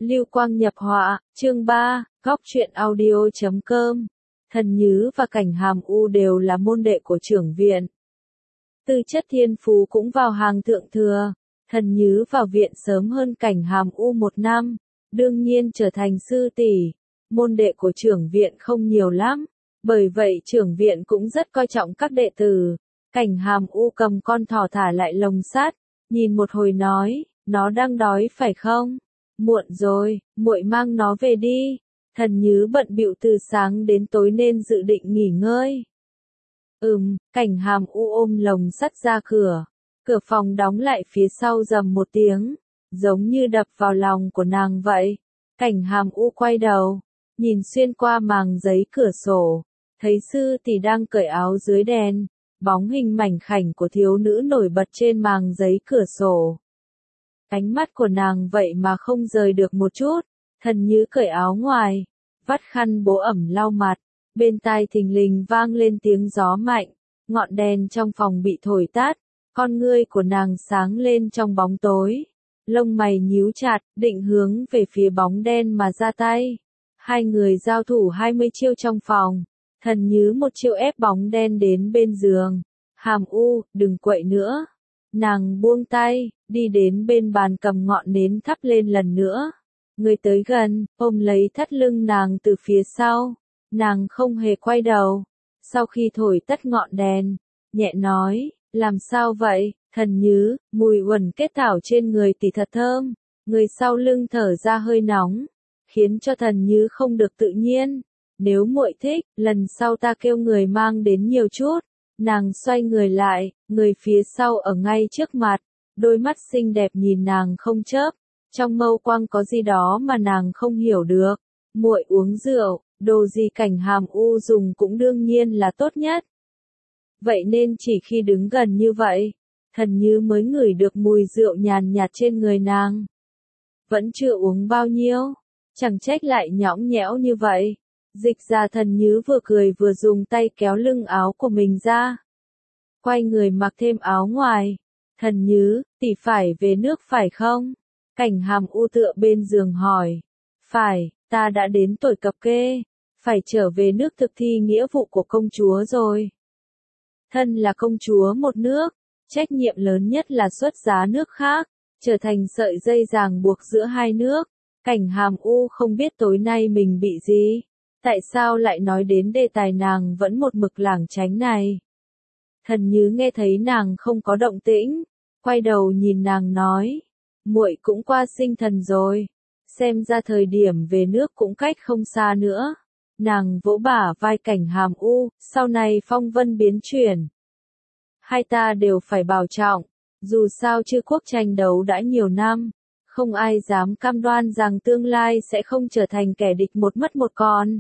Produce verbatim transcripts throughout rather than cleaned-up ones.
Lưu Quang nhập họa, chương ba, góc truyện audio chấm com. Thần Nhứ và Cảnh Hàm U đều là môn đệ của trưởng viện. Tư chất thiên phú cũng vào hàng thượng thừa. Thần Nhứ vào viện sớm hơn Cảnh Hàm U một năm, đương nhiên trở thành sư tỷ. Môn đệ của trưởng viện không nhiều lắm, bởi vậy trưởng viện cũng rất coi trọng các đệ tử. Cảnh Hàm U cầm con thỏ thả lại lồng sắt, nhìn một hồi nói, nó đang đói phải không? Muộn rồi, muội mang nó về đi. Thần Nhứ bận bịu từ sáng đến tối nên dự định nghỉ ngơi. Ừm, Cảnh Hàm U ôm lồng sắt ra cửa. Cửa phòng đóng lại phía sau rầm một tiếng, giống như đập vào lòng của nàng vậy. Cảnh Hàm U quay đầu, nhìn xuyên qua màng giấy cửa sổ, thấy sư tỷ đang cởi áo dưới đèn, bóng hình mảnh khảnh của thiếu nữ nổi bật trên màng giấy cửa sổ. Ánh mắt của nàng vậy mà không rời được một chút. Thần Nhứ cởi áo ngoài, vắt khăn bố ẩm lau mặt, bên tai thình lình vang lên tiếng gió mạnh, ngọn đèn trong phòng bị thổi tắt, con ngươi của nàng sáng lên trong bóng tối, lông mày nhíu chặt, định hướng về phía bóng đen mà ra tay. Hai người giao thủ hai mươi chiêu trong phòng, Thần Nhứ một chiêu ép bóng đen đến bên giường. Hàm U, đừng quậy nữa. Nàng buông tay, đi đến bên bàn cầm ngọn nến thắp lên lần nữa. Người tới gần, ôm lấy thắt lưng nàng từ phía sau. Nàng không hề quay đầu. Sau khi thổi tắt ngọn đèn, nhẹ nói, làm sao vậy, Thần Nhứ, mùi uẩn kết thảo trên người tỷ thật thơm. Người sau lưng thở ra hơi nóng, khiến cho Thần Nhứ không được tự nhiên. Nếu muội thích, lần sau ta kêu người mang đến nhiều chút. Nàng xoay người lại, người phía sau ở ngay trước mặt, đôi mắt xinh đẹp nhìn nàng không chớp, trong mâu quang có gì đó mà nàng không hiểu được. Muội uống rượu, đồ gì Cảnh Hàm U dùng cũng đương nhiên là tốt nhất. Vậy nên chỉ khi đứng gần như vậy, Thần Nhứ mới ngửi được mùi rượu nhàn nhạt trên người nàng. Vẫn chưa uống bao nhiêu, chẳng trách lại nhõng nhẽo như vậy. Dịch ra. Thần Nhứ vừa cười vừa dùng tay kéo lưng áo của mình ra. Quay người mặc thêm áo ngoài. Thần Nhứ, tỷ phải về nước phải không? Cảnh Hàm U tựa bên giường hỏi. Phải, ta đã đến tuổi cập kê. Phải trở về nước thực thi nghĩa vụ của công chúa rồi. Thân là công chúa một nước, trách nhiệm lớn nhất là xuất giá nước khác, trở thành sợi dây ràng buộc giữa hai nước. Cảnh Hàm U không biết tối nay mình bị gì. Tại sao lại nói đến đề tài nàng vẫn một mực lảng tránh này? Thần Nhứ nghe thấy nàng không có động tĩnh, quay đầu nhìn nàng nói, muội cũng qua sinh thần rồi, xem ra thời điểm về nước cũng cách không xa nữa. Nàng vỗ bả vai Cảnh Hàm U, sau này phong vân biến chuyển. Hai ta đều phải bảo trọng, dù sao chư quốc tranh đấu đã nhiều năm, không ai dám cam đoan rằng tương lai sẽ không trở thành kẻ địch một mất một còn.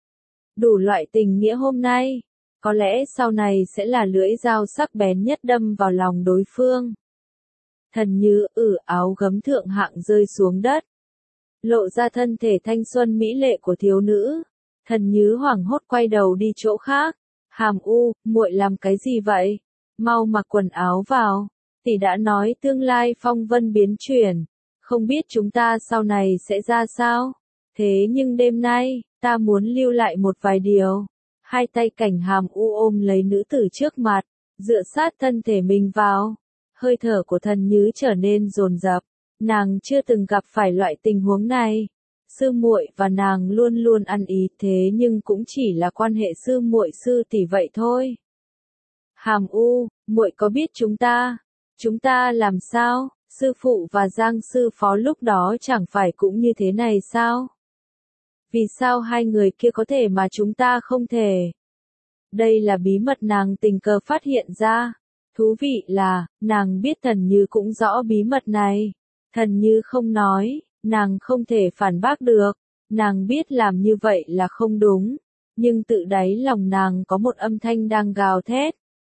Đủ loại tình nghĩa hôm nay, có lẽ sau này sẽ là lưỡi dao sắc bén nhất đâm vào lòng đối phương. Thần Nhứ ử áo gấm thượng hạng rơi xuống đất, lộ ra thân thể thanh xuân mỹ lệ của thiếu nữ. Thần Nhứ hoảng hốt quay đầu đi chỗ khác. Hàm U, muội làm cái gì vậy? Mau mặc quần áo vào. Tỷ đã nói tương lai phong vân biến chuyển, không biết chúng ta sau này sẽ ra sao. Thế nhưng đêm nay, ta muốn lưu lại một vài điều. Hai tay Cảnh Hàm U ôm lấy nữ tử trước mặt, dựa sát thân thể mình vào. Hơi thở của Thần Nhứ trở nên dồn dập. Nàng chưa từng gặp phải loại tình huống này. Sư muội và nàng luôn luôn ăn ý, thế nhưng cũng chỉ là quan hệ sư muội sư tỷ vậy thôi. Hàm U, muội có biết chúng ta, chúng ta làm sao? Sư phụ và Giang sư phó lúc đó chẳng phải cũng như thế này sao? Vì sao hai người kia có thể mà chúng ta không thể? Đây là bí mật nàng tình cờ phát hiện ra. Thú vị là, nàng biết Thần Nhứ cũng rõ bí mật này. Thần Nhứ không nói, nàng không thể phản bác được. Nàng biết làm như vậy là không đúng, nhưng tự đáy lòng nàng có một âm thanh đang gào thét.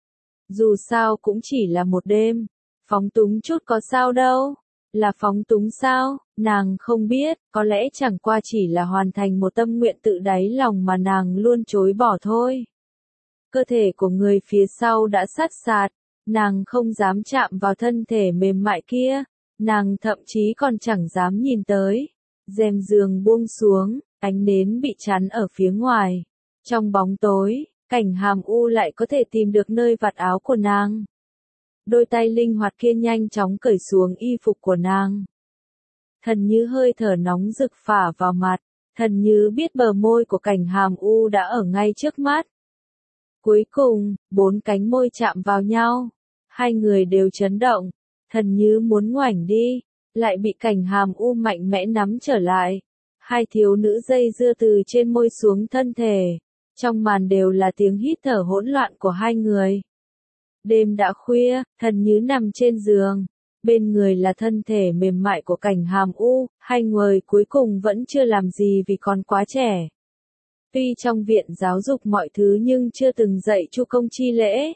Dù sao cũng chỉ là một đêm, phóng túng chút có sao đâu. Là phóng túng sao? Nàng không biết, có lẽ chẳng qua chỉ là hoàn thành một tâm nguyện tự đáy lòng mà nàng luôn chối bỏ thôi. Cơ thể của người phía sau đã sát sạt, nàng không dám chạm vào thân thể mềm mại kia, nàng thậm chí còn chẳng dám nhìn tới. Rèm giường buông xuống, ánh nến bị chắn ở phía ngoài. Trong bóng tối, Cảnh Hàm U lại có thể tìm được nơi vạt áo của nàng. Đôi tay linh hoạt kia nhanh chóng cởi xuống y phục của nàng. Thần Như hơi thở nóng rực phả vào mặt, Thần Như biết bờ môi của Cảnh Hàm U đã ở ngay trước mắt. Cuối cùng, bốn cánh môi chạm vào nhau, hai người đều chấn động, Thần Như muốn ngoảnh đi, lại bị Cảnh Hàm U mạnh mẽ nắm trở lại. Hai thiếu nữ dây dưa từ trên môi xuống thân thể, trong màn đều là tiếng hít thở hỗn loạn của hai người. Đêm đã khuya, Thần Như nằm trên giường, bên người là thân thể mềm mại của Cảnh Hàm U, hai người cuối cùng vẫn chưa làm gì vì còn quá trẻ. Tuy trong viện giáo dục mọi thứ nhưng chưa từng dạy chu công chi lễ.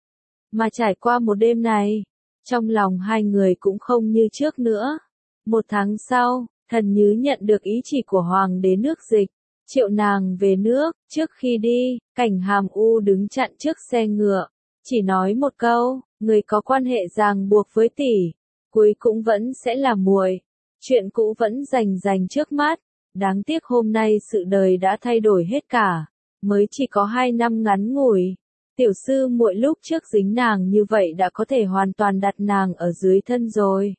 Mà trải qua một đêm này, trong lòng hai người cũng không như trước nữa. Một tháng sau, Thần Như nhận được ý chỉ của Hoàng đế nước Dịch, triệu nàng về nước. Trước khi đi, Cảnh Hàm U đứng chặn trước xe ngựa, chỉ nói một câu, người có quan hệ ràng buộc với tỷ, cuối cũng vẫn sẽ là muội. Chuyện cũ vẫn rành rành trước mắt, đáng tiếc hôm nay sự đời đã thay đổi hết cả, mới chỉ có hai năm ngắn ngủi. Tiểu sư muội lúc trước dính nàng như vậy đã có thể hoàn toàn đặt nàng ở dưới thân rồi.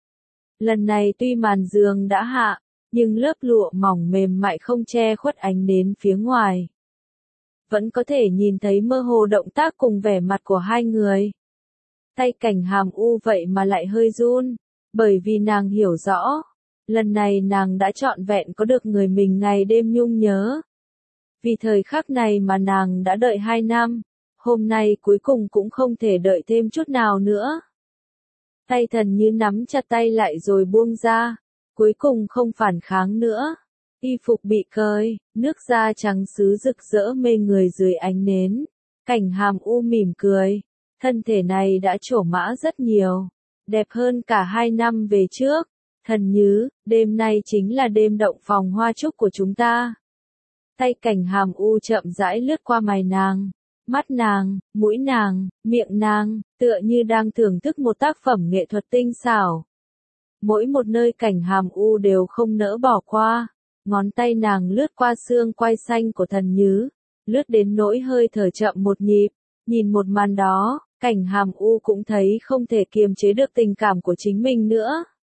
Lần này tuy màn giường đã hạ, nhưng lớp lụa mỏng mềm mại không che khuất ánh nến phía ngoài. Vẫn có thể nhìn thấy mơ hồ động tác cùng vẻ mặt của hai người. Tay Cảnh Hàm U vậy mà lại hơi run, bởi vì nàng hiểu rõ, lần này nàng đã trọn vẹn có được người mình ngày đêm nhung nhớ. Vì thời khắc này mà nàng đã đợi hai năm, hôm nay cuối cùng cũng không thể đợi thêm chút nào nữa. Tay Thần Như nắm chặt tay lại rồi buông ra, cuối cùng không phản kháng nữa. Y phục bị cởi, nước da trắng sứ rực rỡ mê người dưới ánh nến. Cảnh Hàm U mỉm cười, thân thể này đã trổ mã rất nhiều, đẹp hơn cả hai năm về trước. Thần Như, đêm nay chính là đêm động phòng hoa trúc của chúng ta. Tay Cảnh Hàm U chậm rãi lướt qua mày nàng, mắt nàng, mũi nàng, miệng nàng, tựa như đang thưởng thức một tác phẩm nghệ thuật tinh xảo. Mỗi một nơi Cảnh Hàm U đều không nỡ bỏ qua, ngón tay nàng lướt qua xương quai xanh của Thần Như, lướt đến nỗi hơi thở chậm một nhịp. Nhìn một màn đó, Cảnh Hàm U cũng thấy không thể kiềm chế được tình cảm của chính mình nữa.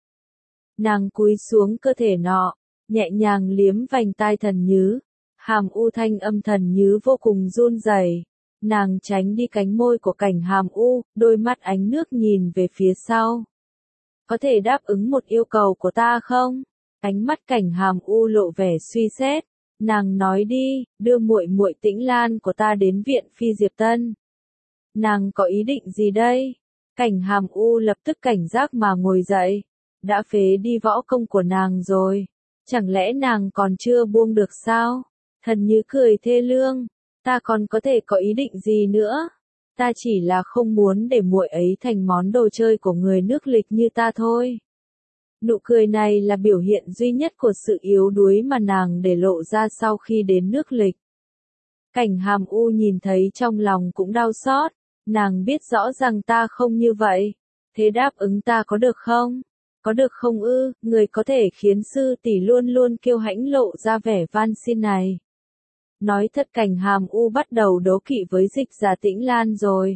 Nàng cúi xuống cơ thể nọ, nhẹ nhàng liếm vành tai Thần Như. Hàm U thanh âm Thần Như vô cùng run rẩy. Nàng tránh đi cánh môi của Cảnh Hàm U, đôi mắt ánh nước nhìn về phía sau. Có thể đáp ứng một yêu cầu của ta không? Ánh mắt Cảnh Hàm U lộ vẻ suy xét. Nàng nói đi, đưa muội muội Tĩnh Lan của ta đến viện Phi Diệp Tân. Nàng có ý định gì đây? Cảnh Hàm U lập tức cảnh giác mà ngồi dậy. Đã phế đi võ công của nàng rồi, chẳng lẽ nàng còn chưa buông được sao? Thần Như cười thê lương, ta còn có thể có ý định gì nữa? Ta chỉ là không muốn để muội ấy thành món đồ chơi của người nước Lịch như ta thôi. Nụ cười này là biểu hiện duy nhất của sự yếu đuối mà nàng để lộ ra sau khi đến nước Lịch. Cảnh Hàm U nhìn thấy trong lòng cũng đau xót, nàng biết rõ rằng ta không như vậy, thế đáp ứng ta có được không? Có được không ư, người có thể khiến sư tỷ luôn luôn kiêu hãnh lộ ra vẻ van xin này. Nói thật Cảnh Hàm U bắt đầu đố kỵ với Dịch Giả Tĩnh Lan rồi.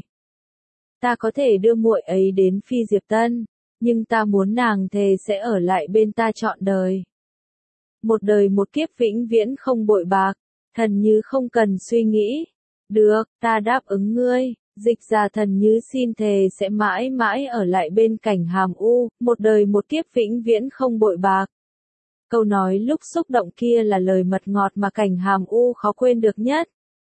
Ta có thể đưa muội ấy đến Phi Diệp Tân, nhưng ta muốn nàng thề sẽ ở lại bên ta trọn đời. Một đời một kiếp vĩnh viễn không bội bạc. Thần Như không cần suy nghĩ. Được, ta đáp ứng ngươi. Dịch Giả Thần Như xin thề sẽ mãi mãi ở lại bên Cảnh Hàm U, một đời một kiếp vĩnh viễn không bội bạc. Câu nói lúc xúc động kia là lời mật ngọt mà Cảnh Hàm U khó quên được nhất.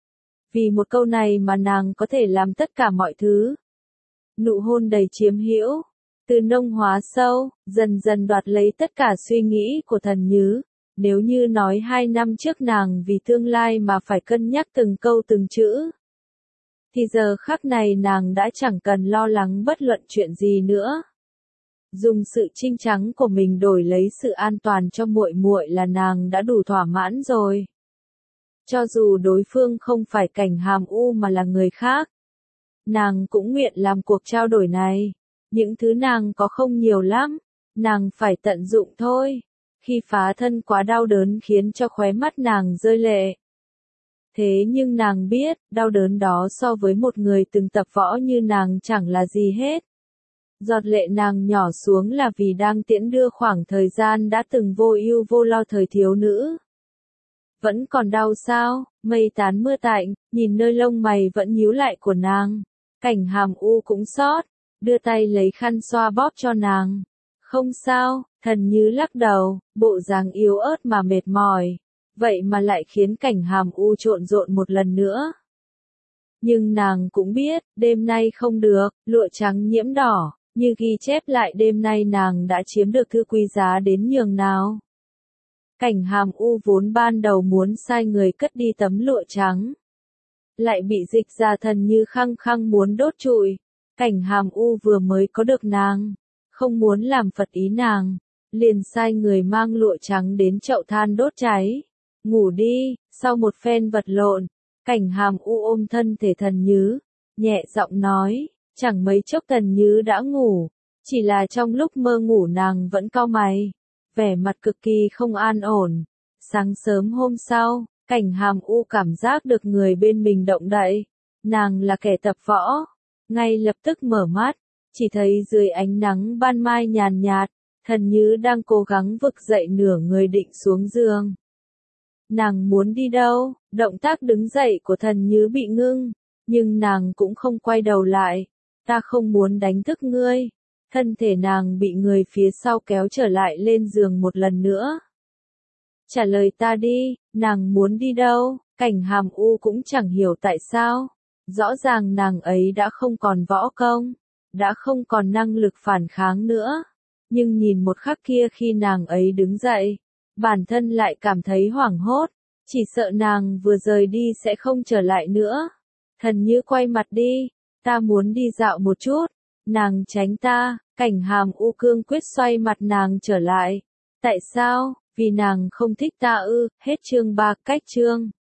Vì một câu này mà nàng có thể làm tất cả mọi thứ. Nụ hôn đầy chiếm hữu, từ nông hóa sâu, dần dần đoạt lấy tất cả suy nghĩ của Thần Như. Nếu như nói hai năm trước nàng vì tương lai mà phải cân nhắc từng câu từng chữ, thì giờ khắc này nàng đã chẳng cần lo lắng bất luận chuyện gì nữa. Dùng sự trinh trắng của mình đổi lấy sự an toàn cho muội muội là nàng đã đủ thỏa mãn rồi. Cho dù đối phương không phải Cảnh Hàm U mà là người khác, nàng cũng nguyện làm cuộc trao đổi này. Những thứ nàng có không nhiều lắm, nàng phải tận dụng thôi. khi phá thân quá đau đớn khiến cho khóe mắt nàng rơi lệ. Thế nhưng nàng biết, đau đớn đó so với một người từng tập võ như nàng chẳng là gì hết. Giọt lệ nàng nhỏ xuống là vì đang tiễn đưa khoảng thời gian đã từng vô ưu vô lo thời thiếu nữ. Vẫn còn đau sao? Mây tán mưa tạnh, nhìn nơi lông mày vẫn nhíu lại của nàng. Cảnh Hàm U cũng xót, đưa tay lấy khăn xoa bóp cho nàng. Không sao, Thần Như lắc đầu, bộ dáng yếu ớt mà mệt mỏi. Vậy mà lại khiến Cảnh Hàm U trộn rộn một lần nữa. Nhưng nàng cũng biết, đêm nay không được, lụa trắng nhiễm đỏ, như ghi chép lại đêm nay nàng đã chiếm được thứ quý giá đến nhường nào. Cảnh Hàm U vốn ban đầu muốn sai người cất đi tấm lụa trắng. Lại bị Dịch Ra Thần Như khăng khăng muốn đốt trụi. Cảnh Hàm U vừa mới có được nàng, không muốn làm phật ý nàng, liền sai người mang lụa trắng đến chậu than đốt cháy. Ngủ đi, sau một phen vật lộn, Cảnh Hàm U ôm thân thể Thần Như, nhẹ giọng nói, chẳng mấy chốc Thần Như đã ngủ, chỉ là trong lúc mơ ngủ nàng vẫn cau mày, vẻ mặt cực kỳ không an ổn. Sáng sớm hôm sau, Cảnh Hàm U cảm giác được người bên mình động đậy, nàng là kẻ tập võ, ngay lập tức mở mắt, chỉ thấy dưới ánh nắng ban mai nhàn nhạt, Thần Như đang cố gắng vực dậy nửa người định xuống giường. Nàng muốn đi đâu? Động tác đứng dậy của Thần Như bị ngưng, nhưng nàng cũng không quay đầu lại. Ta không muốn đánh thức ngươi. Thân thể nàng bị người phía sau kéo trở lại lên giường một lần nữa. Trả lời ta đi, nàng muốn đi đâu? Cảnh Hàm U cũng chẳng hiểu tại sao. Rõ ràng nàng ấy đã không còn võ công, đã không còn năng lực phản kháng nữa. Nhưng nhìn một khắc kia khi nàng ấy đứng dậy, bản thân lại cảm thấy hoảng hốt, chỉ sợ nàng vừa rời đi sẽ không trở lại nữa. Thần Như quay mặt đi, ta muốn đi dạo một chút, nàng tránh ta. Cảnh Hàm U cương quyết xoay mặt nàng trở lại. Tại sao? Vì nàng không thích ta ư? Hết chương ba. Cách chương